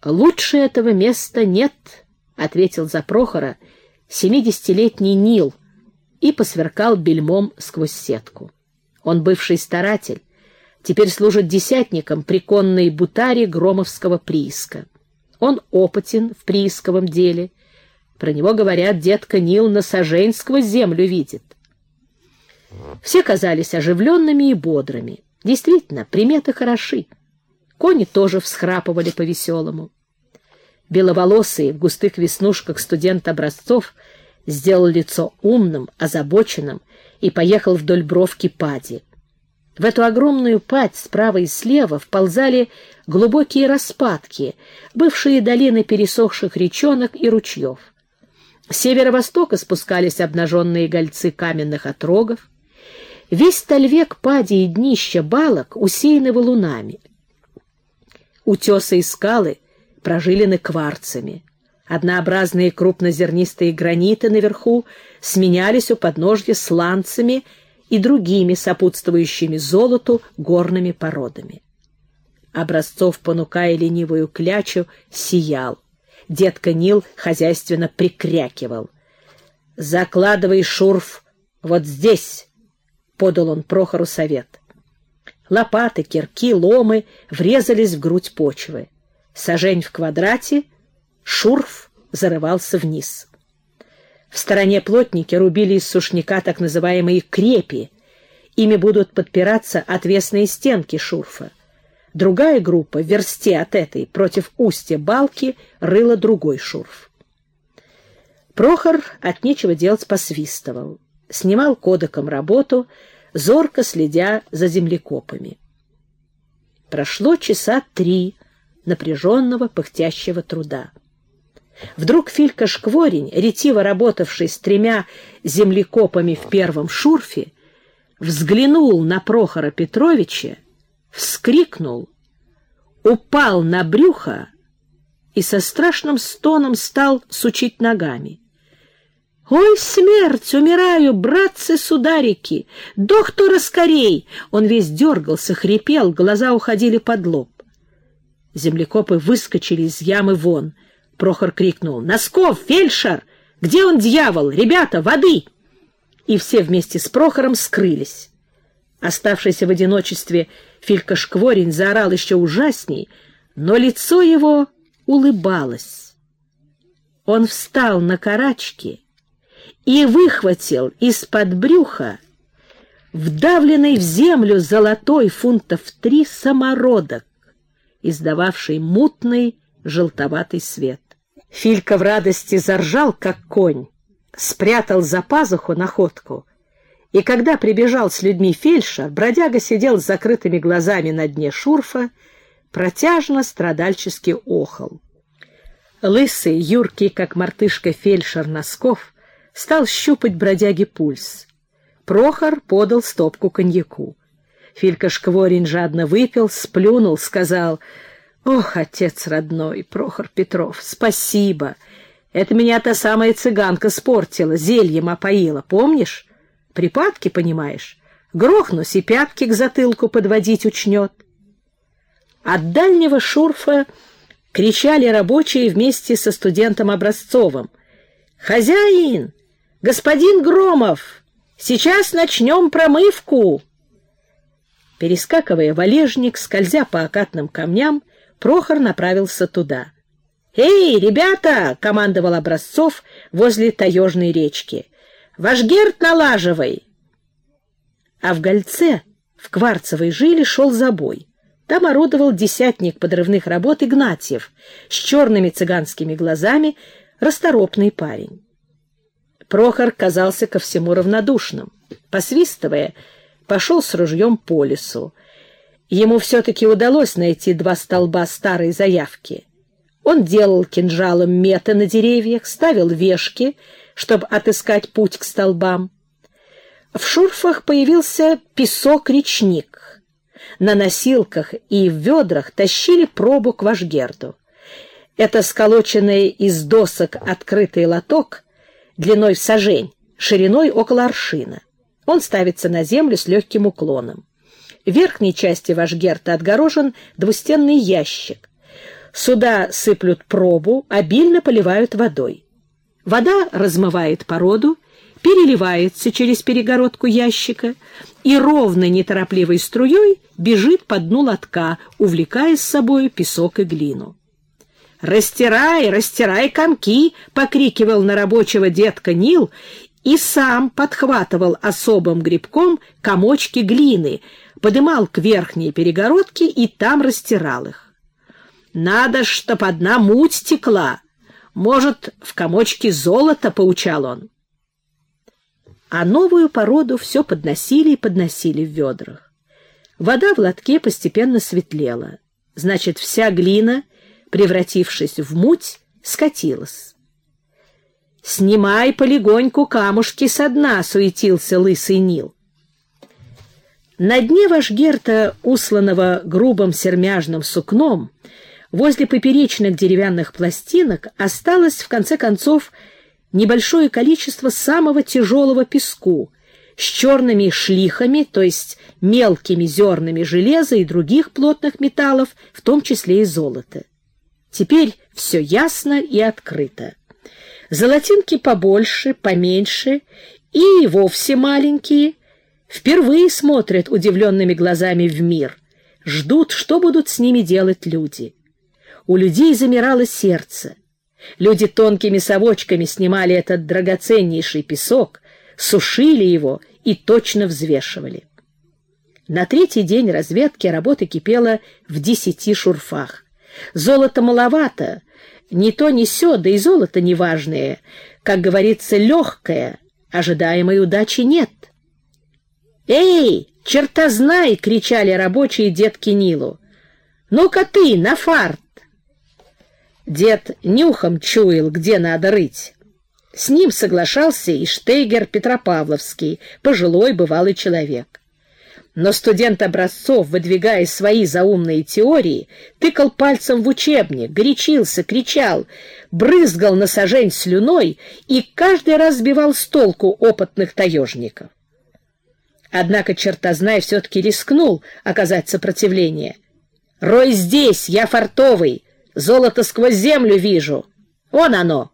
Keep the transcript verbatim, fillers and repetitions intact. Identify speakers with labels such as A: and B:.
A: «Лучше этого места нет», — ответил за Прохора семидесятилетний Нил и посверкал бельмом сквозь сетку. Он бывший старатель, теперь служит десятником при конной бутаре Громовского прииска. Он опытен в приисковом деле. Про него говорят, детка Нил на сажень сквозь землю видит. Все казались оживленными и бодрыми. Действительно, приметы хороши. Кони тоже всхрапывали по-веселому. Беловолосый в густых веснушках студент Образцов сделал лицо умным, озабоченным и поехал вдоль бровки пади. В эту огромную падь справа и слева вползали глубокие распадки, бывшие долины пересохших речонок и ручьев. С северо-востока спускались обнаженные гольцы каменных отрогов. Весь тальвек пади и днища балок усеяны валунами. Утесы и скалы прожилены кварцами. Однообразные крупнозернистые граниты наверху сменялись у подножья сланцами и другими сопутствующими золоту горными породами. Образцов, понукая ленивую клячу, сиял. Детка Нил хозяйственно прикрякивал. «Закладывай шурф вот здесь», — подал он Прохору совет. Лопаты, кирки, ломы врезались в грудь почвы. Сажень в квадрате, шурф зарывался вниз. В стороне плотники рубили из сушняка так называемые крепи. Ими будут подпираться отвесные стенки шурфа. Другая группа в версте от этой против устья балки рыла другой шурф. Прохор от нечего делать посвистывал, снимал кодеком работу, зорко следя за землекопами. Прошло часа три напряженного пыхтящего труда. Вдруг Филька Шкворень, ретиво работавший с тремя землекопами в первом шурфе, взглянул на Прохора Петровича, вскрикнул, упал на брюхо и со страшным стоном стал сучить ногами. «Ой, смерть! Умираю, братцы-сударики! Доктора скорей!» Он весь дергался, хрипел, глаза уходили под лоб. Землекопы выскочили из ямы вон. Прохор крикнул: «Носков, фельдшер! Где он, дьявол? Ребята, воды!» И все вместе с Прохором скрылись. Оставшийся в одиночестве Филька Шкворень заорал еще ужасней, но лицо его улыбалось. Он встал на карачки и выхватил из-под брюха вдавленный в землю золотой фунтов три самородок, издававший мутный желтоватый свет. Филька в радости заржал, как конь, спрятал за пазуху находку, и когда прибежал с людьми фельдшер, бродяга сидел с закрытыми глазами на дне шурфа, протяжно страдальчески охал. Лысый, юркий, как мартышка, фельдшер Носков стал щупать бродяге пульс. Прохор подал стопку коньяку. Филька Шкворень жадно выпил, сплюнул, сказал: «Ох, отец родной, Прохор Петров, спасибо! Это меня та самая цыганка спортила, зельем опоила, помнишь? Припадки, понимаешь? Грохнусь, и пятки к затылку подводить учнет». От дальнего шурфа кричали рабочие вместе со студентом Образцовым: «Хозяин! Господин Громов! Сейчас начнем промывку!» Перескакивая валежник, скользя по окатным камням, Прохор направился туда. «Эй, ребята!» — командовал Образцов возле таежной речки. «Вашгерд налаживай!» А в Гольце, в кварцевой жиле, шел забой. Там орудовал десятник подрывных работ Игнатьев с черными цыганскими глазами, расторопный парень. Прохор казался ко всему равнодушным. Посвистывая, пошел с ружьем по лесу. Ему все-таки удалось найти два столба старой заявки. Он делал кинжалом меты на деревьях, ставил вешки, чтобы отыскать путь к столбам. В шурфах появился песок-речник. На носилках и в ведрах тащили пробу к Вашгерду. Это сколоченный из досок открытый лоток длиной в сажень, шириной около аршина. Он ставится на землю с легким уклоном. В верхней части Вашгерда отгорожен двустенный ящик. Сюда сыплют пробу, обильно поливают водой. Вода размывает породу, переливается через перегородку ящика и ровной неторопливой струей бежит по дну лотка, увлекая с собою песок и глину. «Растирай, растирай комки!» — покрикивал на рабочего детка Нил и сам подхватывал особым гребком комочки глины, подымал к верхней перегородке и там растирал их. «Надо, чтоб одна муть текла. Может, в комочке золота», — поучал он. А новую породу все подносили и подносили в ведрах. Вода в лотке постепенно светлела. Значит, вся глина, превратившись в муть, скатилась. «Снимай полегоньку камушки со дна», — суетился лысый Нил. На дне вашгерта, усланного грубым сермяжным сукном, возле поперечных деревянных пластинок осталось, в конце концов, небольшое количество самого тяжелого песку с черными шлихами, то есть мелкими зернами железа и других плотных металлов, в том числе и золота. Теперь все ясно и открыто. Золотинки побольше, поменьше и вовсе маленькие впервые смотрят удивленными глазами в мир, ждут, что будут с ними делать люди. У людей замирало сердце. Люди тонкими совочками снимали этот драгоценнейший песок, сушили его и точно взвешивали. На третий день разведки работа кипела в десяти шурфах. Золота маловато, ни то ни сё, да и золото неважное, как говорится, легкое, ожидаемой удачи нет. «Эй, чертознай!» — кричали рабочие детки Нилу. «Ну-ка ты, на фарт!» Дед нюхом чуял, где надо рыть. С ним соглашался и Штейгер Петропавловский, пожилой бывалый человек. Но студент Образцов, выдвигая свои заумные теории, тыкал пальцем в учебник, горячился, кричал, брызгал на сажень слюной и каждый раз сбивал с толку опытных таежников. Однако чертознай все-таки рискнул оказать сопротивление. «Рой здесь, я фартовый, золото сквозь землю вижу. Вон оно!»